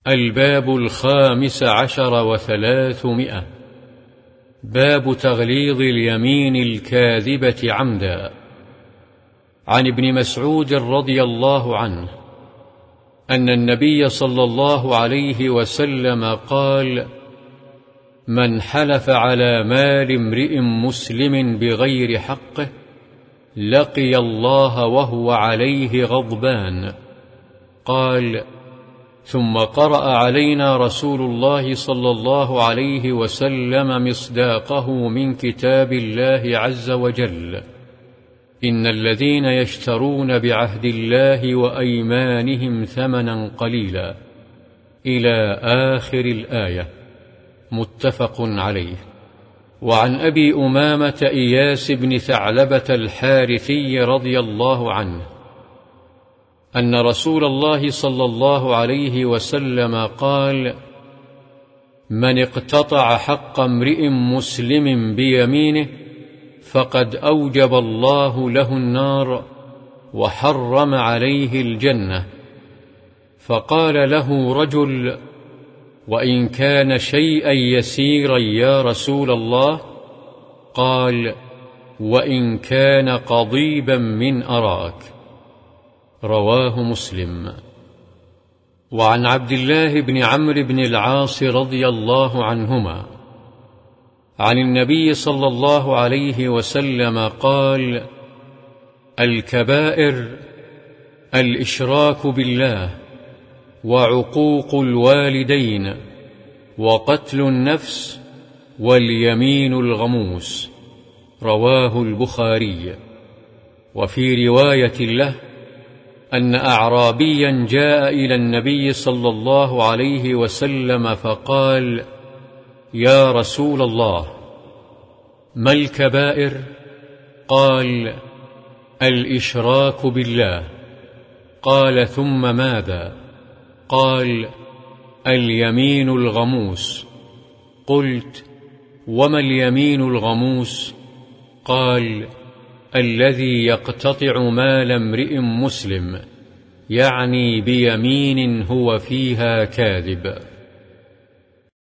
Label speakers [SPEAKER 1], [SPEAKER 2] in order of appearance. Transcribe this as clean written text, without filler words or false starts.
[SPEAKER 1] الباب 15 و300. باب تغليظ اليمين الكاذبة عمدا. عن ابن مسعود رضي الله عنه أن النبي صلى الله عليه وسلم قال: من حلف على مال امرئ مسلم بغير حقه لقي الله وهو عليه غضبان. قال: ثم قرأ علينا رسول الله صلى الله عليه وسلم مصداقه من كتاب الله عز وجل: إن الذين يشترون بعهد الله وأيمانهم ثمنا قليلا، إلى آخر الآية. متفق عليه. وعن أبي أمامة إياس بن ثعلبة الحارثي رضي الله عنه أن رسول الله صلى الله عليه وسلم قال: من اقتطع حق امرئ مسلم بيمينه فقد أوجب الله له النار وحرم عليه الجنة. فقال له رجل: وإن كان شيئا يسيرا يا رسول الله؟ قال: وإن كان قضيبا من أراك. رواه مسلم. وعن عبد الله بن عمرو بن العاص رضي الله عنهما عن النبي صلى الله عليه وسلم قال: الكبائر الإشراك بالله، وعقوق الوالدين، وقتل النفس، واليمين الغموس. رواه البخاري. وفي رواية له أن أعرابيا جاء إلى النبي صلى الله عليه وسلم فقال: يا رسول الله، ما الكبائر؟ قال: الإشراك بالله. قال: ثم ماذا؟ قال: اليمين الغموس. قلت: وما اليمين الغموس؟ قال: الذي يقتطع مال امرئ مسلم، يعني بيمين هو فيها كاذب.